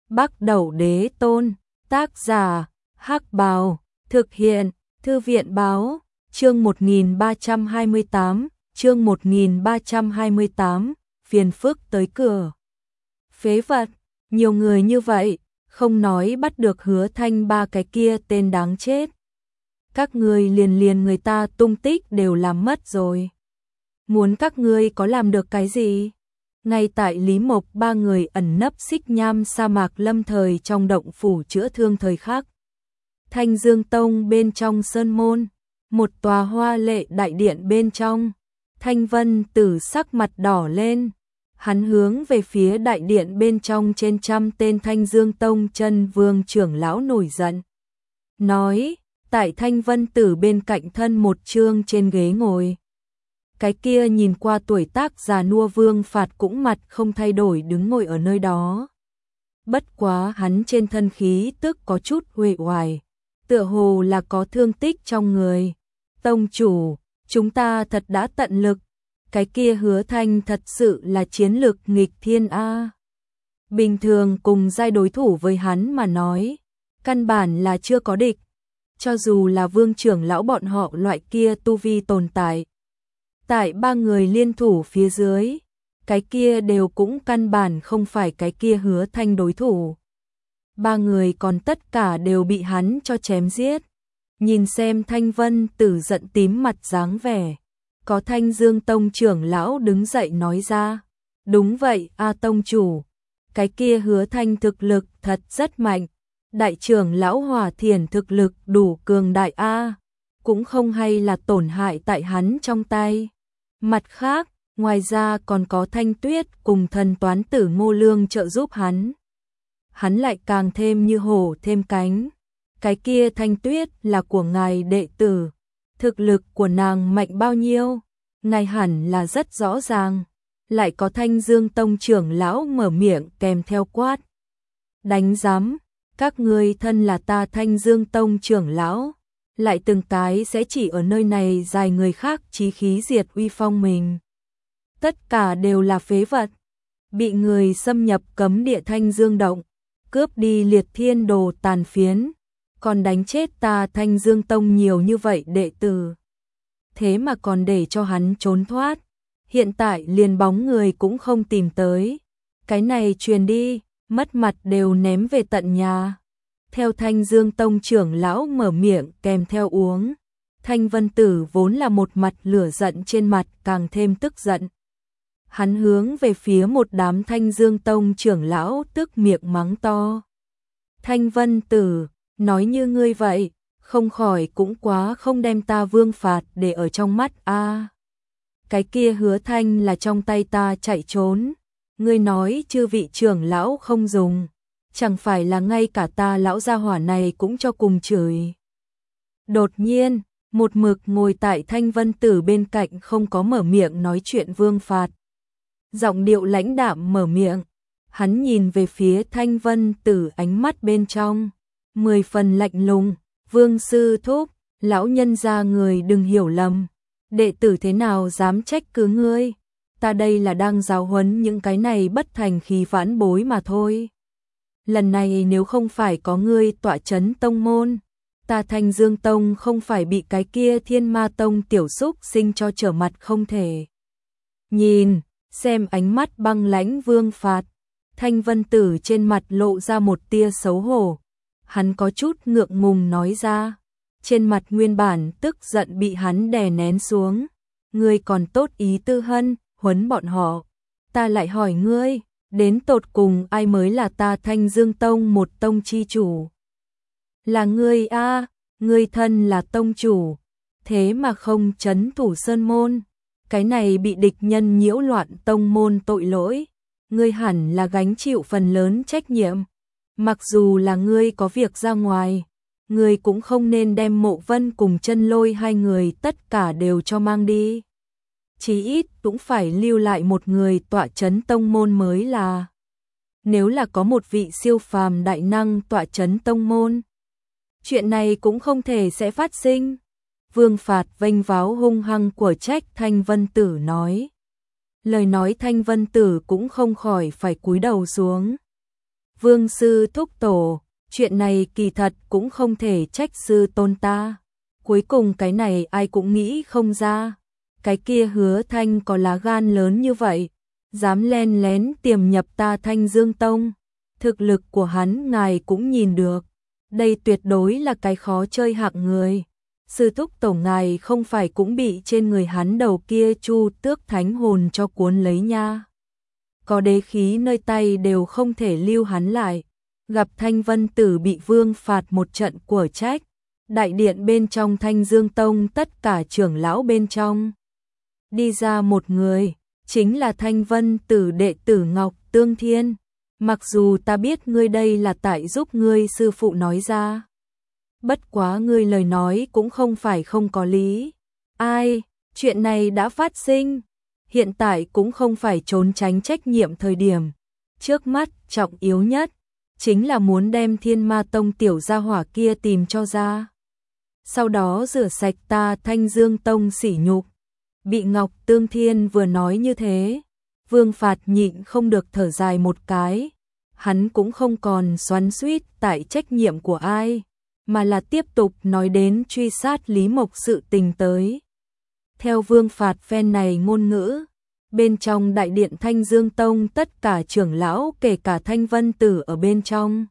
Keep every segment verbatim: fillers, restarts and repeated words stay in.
Bắc Đẩu Đế Tôn, tác giả, Hắc Bào, thực hiện, Thư viện báo, chương một nghìn ba trăm hai mươi tám, chương một nghìn ba trăm hai mươi tám, phiền phức tới cửa. Phế vật, nhiều người như vậy, không nói bắt được Hứa Thanh ba cái kia tên đáng chết. Các ngươi liền liền người ta tung tích đều làm mất rồi. Muốn các ngươi có làm được cái gì? Ngay tại Lý Mộc ba người ẩn nấp xích nham sa mạc lâm thời trong động phủ chữa thương thời khắc. Thanh Dương Tông bên trong sơn môn, một tòa hoa lệ đại điện bên trong, Thanh Vân Tử sắc mặt đỏ lên, hắn hướng về phía đại điện bên trong trên trăm tên Thanh Dương Tông chân vương trưởng lão nổi giận. Nói, tại Thanh Vân Tử bên cạnh thân một trương trên ghế ngồi. Cái kia nhìn qua tuổi tác già nua Vương Phạt cũng mặt không thay đổi đứng ngồi ở nơi đó. Bất quá hắn trên thân khí tức có chút uể oải, tựa hồ là có thương tích trong người. Tông chủ, chúng ta thật đã tận lực, cái kia Hứa Thanh thật sự là chiến lực nghịch thiên a. Bình thường cùng giai đối thủ với hắn mà nói, căn bản là chưa có địch, cho dù là Vương trưởng lão bọn họ loại kia tu vi tồn tại. Tại ba người liên thủ phía dưới, cái kia đều cũng căn bản không phải cái kia Hứa Thanh đối thủ. Ba người còn tất cả đều bị hắn cho chém giết. Nhìn xem Thanh Vân Tử giận tím mặt dáng vẻ. Có Thanh Dương Tông trưởng lão đứng dậy nói ra. Đúng vậy, A Tông chủ. Cái kia Hứa Thanh thực lực thật rất mạnh. Đại trưởng lão Hỏa Thiển thực lực đủ cường đại A. Cũng không hay là tổn hại tại hắn trong tay. Mặt khác, ngoài ra còn có Thanh Tuyết cùng thần toán tử Ngô Lương trợ giúp hắn. Hắn lại càng thêm như hổ thêm cánh. Cái kia Thanh Tuyết là của ngài đệ tử. Thực lực của nàng mạnh bao nhiêu? Ngài hẳn là rất rõ ràng. Lại có Thanh Dương Tông trưởng lão mở miệng kèm theo quát. Đánh giám, các ngươi thân là ta Thanh Dương Tông trưởng lão. Lại từng cái sẽ chỉ ở nơi này dài người khác chí khí diệt uy phong mình. Tất cả đều là phế vật. Bị người xâm nhập cấm địa Thanh Dương Động, cướp đi liệt thiên đồ tàn phiến, còn đánh chết ta Thanh Dương Tông nhiều như vậy đệ tử. Thế mà còn để cho hắn trốn thoát. Hiện tại liền bóng người cũng không tìm tới. Cái này truyền đi, mất mặt đều ném về tận nhà. Theo Thanh Dương Tông trưởng lão mở miệng kèm theo uống. Thanh Vân Tử vốn là một mặt lửa giận trên mặt càng thêm tức giận. Hắn hướng về phía một đám Thanh Dương Tông trưởng lão tức miệng mắng to. Thanh Vân Tử, nói như ngươi vậy, không khỏi cũng quá không đem ta Vương Phạt để ở trong mắt a. À, cái kia Hứa Thanh là trong tay ta chạy trốn. Ngươi nói chư vị trưởng lão không dùng. Chẳng phải là ngay cả ta lão gia hỏa này cũng cho cùng chửi. Đột nhiên, một mực ngồi tại Thanh Vân Tử bên cạnh không có mở miệng nói chuyện Vương Phạt. Giọng điệu lãnh đạm mở miệng, hắn nhìn về phía Thanh Vân Tử ánh mắt bên trong, mười phần lạnh lùng. Vương sư thúc, lão nhân gia người đừng hiểu lầm. Đệ tử thế nào dám trách cứ ngươi? Ta đây là đang giáo huấn những cái này bất thành khí vãn bối mà thôi. Lần này nếu không phải có ngươi tọa chấn tông môn, ta Thanh Dương Tông không phải bị cái kia Thiên Ma Tông tiểu xúc sinh cho trở mặt không thể. Nhìn, xem ánh mắt băng lãnh Vương Phạt, Thanh Vân Tử trên mặt lộ ra một tia xấu hổ. Hắn có chút ngượng ngùng nói ra, trên mặt nguyên bản tức giận bị hắn đè nén xuống. Ngươi còn tốt ý tư hân, huấn bọn họ. Ta lại hỏi ngươi, đến tột cùng ai mới là ta Thanh Dương Tông một tông chi chủ? Là ngươi a, ngươi thân là tông chủ, thế mà không trấn thủ sơn môn. Cái này bị địch nhân nhiễu loạn tông môn tội lỗi, ngươi hẳn là gánh chịu phần lớn trách nhiệm. Mặc dù là ngươi có việc ra ngoài, ngươi cũng không nên đem Mộ Vân cùng Chân Lôi hai người tất cả đều cho mang đi. Chí ít cũng phải lưu lại một người tọa chấn tông môn mới là. Nếu là có một vị siêu phàm đại năng tọa chấn tông môn, chuyện này cũng không thể sẽ phát sinh. Vương Phạt vênh váo hung hăng của trách Thanh Vân Tử nói. Lời nói Thanh Vân Tử cũng không khỏi phải cúi đầu xuống. Vương sư thúc tổ, chuyện này kỳ thật cũng không thể trách sư tôn ta. Cuối cùng cái này ai cũng nghĩ không ra. Cái kia Hứa Thanh có lá gan lớn như vậy, dám len lén tiềm nhập ta Thanh Dương Tông. Thực lực của hắn ngài cũng nhìn được. Đây tuyệt đối là cái khó chơi hạng người. Sư thúc tổ ngài không phải cũng bị trên người hắn đầu kia Chu Tước thánh hồn cho cuốn lấy nha. Có đế khí nơi tay đều không thể lưu hắn lại. Gặp Thanh Vân Tử bị vương phạt một trận của trách. Đại điện bên trong Thanh Dương Tông tất cả trưởng lão bên trong. Đi ra một người, chính là Thanh Vân Tử đệ tử Ngọc Tương Thiên. Mặc dù ta biết ngươi đây là tại giúp ngươi sư phụ nói ra. Bất quá ngươi lời nói cũng không phải không có lý. Ai, chuyện này đã phát sinh. Hiện tại cũng không phải trốn tránh trách nhiệm thời điểm. Trước mắt, trọng yếu nhất, chính là muốn đem Thiên Ma Tông tiểu gia hỏa kia tìm cho ra. Sau đó rửa sạch ta Thanh Dương Tông sỉ nhục. Bị Ngọc Tương Thiên vừa nói như thế, Vương Phạt nhịn không được thở dài một cái. Hắn cũng không còn xoắn xuýt tại trách nhiệm của ai, mà là tiếp tục nói đến truy sát Lý Mộc sự tình tới. Theo Vương Phạt phen này ngôn ngữ, bên trong đại điện Thanh Dương Tông tất cả trưởng lão kể cả Thanh Vân Tử ở bên trong.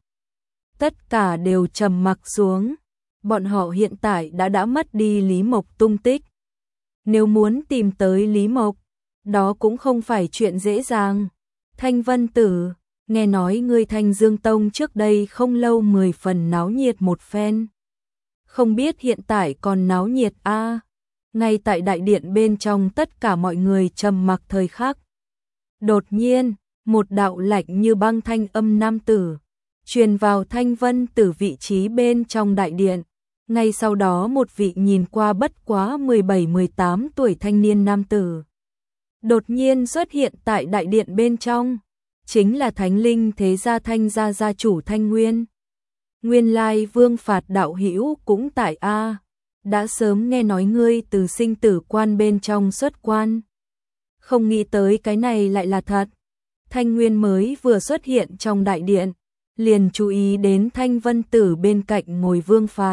Tất cả đều trầm mặc xuống, bọn họ hiện tại đã đã mất đi Lý Mộc tung tích. Nếu muốn tìm tới Lý Mộc, đó cũng không phải chuyện dễ dàng. Thanh Vân Tử, nghe nói ngươi Thanh Dương Tông trước đây không lâu mười phần náo nhiệt một phen. Không biết hiện tại còn náo nhiệt a? À? Ngay tại đại điện bên trong tất cả mọi người trầm mặc thời khắc. Đột nhiên, một đạo lạnh như băng thanh âm nam tử truyền vào Thanh Vân Tử vị trí bên trong đại điện. Ngay sau đó một vị nhìn qua bất quá mười bảy mười tám tuổi thanh niên nam tử đột nhiên xuất hiện tại đại điện bên trong, chính là Thánh Linh Thế Gia Thanh gia gia chủ Thanh Nguyên. Nguyên lai Vương Phạt đạo hữu cũng tại a, đã sớm nghe nói ngươi từ sinh tử quan bên trong xuất quan. Không nghĩ tới cái này lại là thật. Thanh Nguyên mới vừa xuất hiện trong đại điện, liền chú ý đến Thanh Vân Tử bên cạnh ngồi Vương Phạt.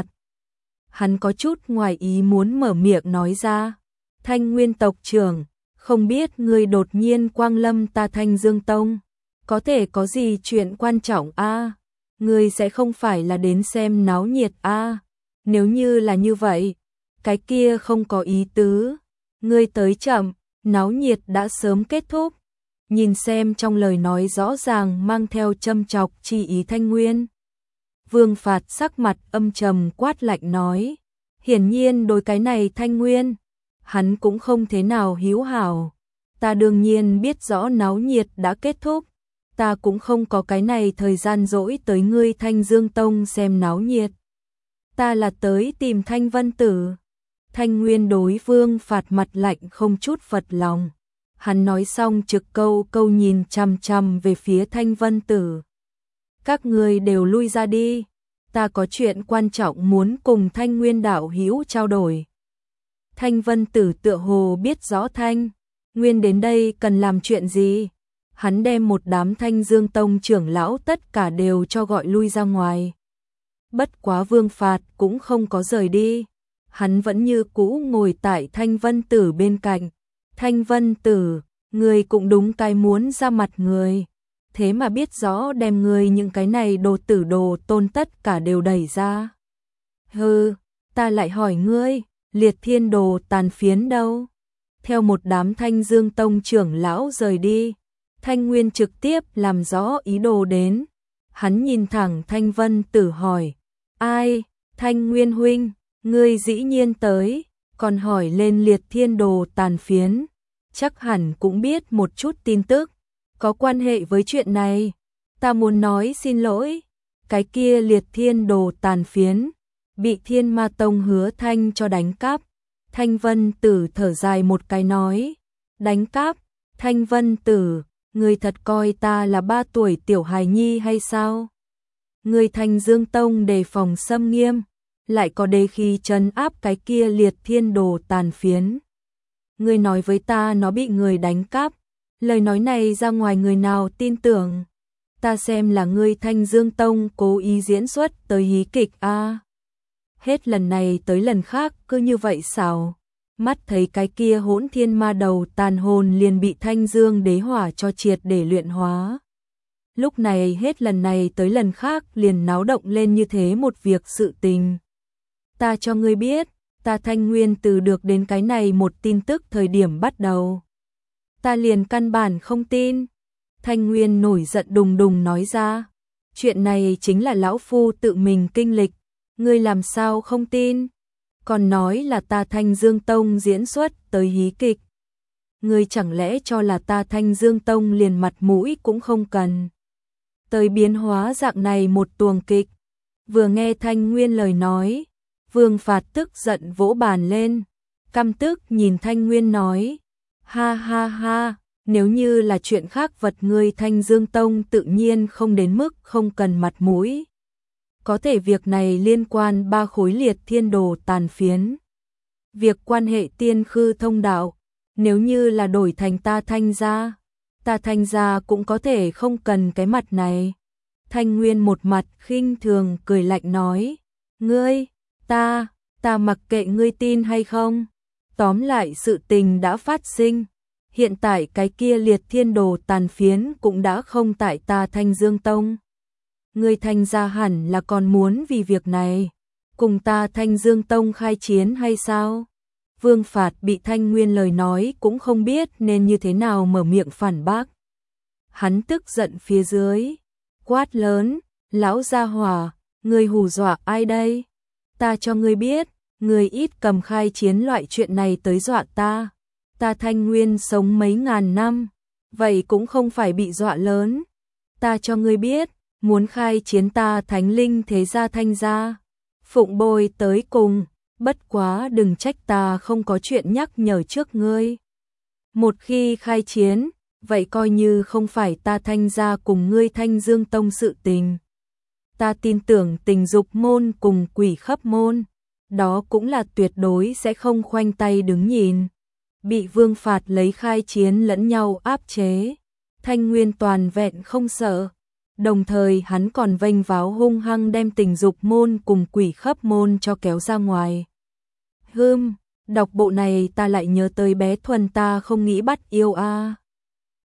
Hắn có chút ngoài ý muốn mở miệng nói ra, Thanh Nguyên tộc trưởng, không biết ngươi đột nhiên quang lâm ta Thanh Dương Tông, có thể có gì chuyện quan trọng a? À? Ngươi sẽ không phải là đến xem náo nhiệt a? À? Nếu như là như vậy, cái kia không có ý tứ, ngươi tới chậm, náo nhiệt đã sớm kết thúc. Nhìn xem trong lời nói rõ ràng mang theo châm chọc chi ý Thanh Nguyên. Vương Phạt sắc mặt âm trầm quát lạnh nói, hiển nhiên đối cái này Thanh Nguyên, hắn cũng không thế nào hiếu hảo. Ta đương nhiên biết rõ náo nhiệt đã kết thúc, ta cũng không có cái này thời gian rỗi tới ngươi Thanh Dương Tông xem náo nhiệt. Ta là tới tìm Thanh Vân Tử. Thanh Nguyên đối Vương Phạt mặt lạnh không chút phật lòng. Hắn nói xong trực câu câu nhìn chằm chằm về phía Thanh Vân Tử. Các ngươi đều lui ra đi, ta có chuyện quan trọng muốn cùng Thanh Nguyên đạo hữu trao đổi. Thanh Vân Tử tựa hồ biết rõ Thanh Nguyên đến đây cần làm chuyện gì. Hắn đem một đám Thanh Dương Tông trưởng lão tất cả đều cho gọi lui ra ngoài. Bất quá Vương Phạt cũng không có rời đi. Hắn vẫn như cũ ngồi tại Thanh Vân Tử bên cạnh. Thanh Vân Tử, người cũng đúng cái muốn ra mặt người. Thế mà biết rõ đem người những cái này đồ tử đồ tôn tất cả đều đẩy ra. Hừ, ta lại hỏi ngươi, Liệt Thiên Đồ tàn phiến đâu? Theo một đám Thanh Dương Tông trưởng lão rời đi, Thanh Nguyên trực tiếp làm rõ ý đồ đến. Hắn nhìn thẳng Thanh Vân Tử hỏi, ai? Thanh Nguyên huynh, ngươi dĩ nhiên tới, còn hỏi lên Liệt Thiên Đồ tàn phiến. Chắc hẳn cũng biết một chút tin tức có quan hệ với chuyện này. Ta muốn nói xin lỗi, cái kia Liệt Thiên Đồ tàn phiến bị Thiên Ma Tông Hứa Thanh cho đánh cắp. Thanh Vân Tử thở dài một cái nói, đánh cắp? Thanh Vân Tử, ngươi thật coi ta là ba tuổi tiểu hài nhi hay sao? Ngươi Thanh Dương Tông đề phòng xâm nghiêm, lại có đế khí trấn áp cái kia Liệt Thiên Đồ tàn phiến. Ngươi nói với ta nó bị người đánh cắp, lời nói này ra ngoài người nào tin tưởng? ta xem là ngươi Thanh Dương Tông cố ý diễn xuất tới hí kịch a. Hết lần này tới lần khác cứ như vậy sao? Mắt thấy cái kia hỗn thiên ma đầu tàn hồn liền bị Thanh Dương đế hỏa cho triệt để luyện hóa. Lúc này hết lần này tới lần khác liền náo động lên như thế một việc sự tình. Ta cho ngươi biết, ta Thanh Nguyên từ được đến cái này một tin tức thời điểm bắt đầu. Ta liền căn bản không tin. Thanh Nguyên nổi giận đùng đùng nói ra. Chuyện này chính là lão phu tự mình kinh lịch. Ngươi làm sao không tin? Còn nói là ta Thanh Dương Tông diễn xuất tới hí kịch. Ngươi chẳng lẽ cho là ta Thanh Dương Tông liền mặt mũi cũng không cần. Tới biến hóa dạng này một tuồng kịch. Vừa nghe Thanh Nguyên lời nói, Vương Phạt tức giận vỗ bàn lên, căm tức nhìn Thanh Nguyên nói, ha ha ha, nếu như là chuyện khác vật ngươi Thanh Dương Tông tự nhiên không đến mức không cần mặt mũi. Có thể việc này liên quan ba khối liệt thiên đồ tàn phiến. Việc quan hệ tiên khư thông đạo, nếu như là đổi thành ta Thanh gia, ta Thanh gia cũng có thể không cần cái mặt này. Thanh Nguyên một mặt khinh thường cười lạnh nói, ngươi, ta, ta mặc kệ ngươi tin hay không. Tóm lại sự tình đã phát sinh. Hiện tại cái kia liệt thiên đồ tàn phiến cũng đã không tại ta Thanh Dương Tông. Ngươi Thanh gia hẳn là còn muốn vì việc này cùng ta Thanh Dương Tông khai chiến hay sao? Vương Phạt bị Thanh Nguyên lời nói cũng không biết nên như thế nào mở miệng phản bác. Hắn tức giận phía dưới, quát lớn, lão gia hỏa, ngươi hù dọa ai đây? Ta cho ngươi biết, ngươi ít cầm khai chiến loại chuyện này tới dọa ta. Ta Thanh Nguyên sống mấy ngàn năm, vậy cũng không phải bị dọa lớn. Ta cho ngươi biết, muốn khai chiến ta Thánh Linh thế gia Thanh gia, phụng bồi tới cùng, bất quá đừng trách ta không có chuyện nhắc nhở trước ngươi. Một khi khai chiến, vậy coi như không phải ta Thanh gia cùng ngươi Thanh Dương Tông sự tình. Ta tin tưởng Tình Dục môn cùng Quỷ Khấp môn, đó cũng là tuyệt đối sẽ không khoanh tay đứng nhìn. Bị Vương Phạt lấy khai chiến lẫn nhau áp chế, Thanh Nguyên toàn vẹn không sợ. Đồng thời hắn còn vênh váo hung hăng đem Tình Dục môn cùng Quỷ Khấp môn cho kéo ra ngoài. Hừm, đọc bộ này ta lại nhớ tới bé Thuần ta không nghĩ bắt yêu a.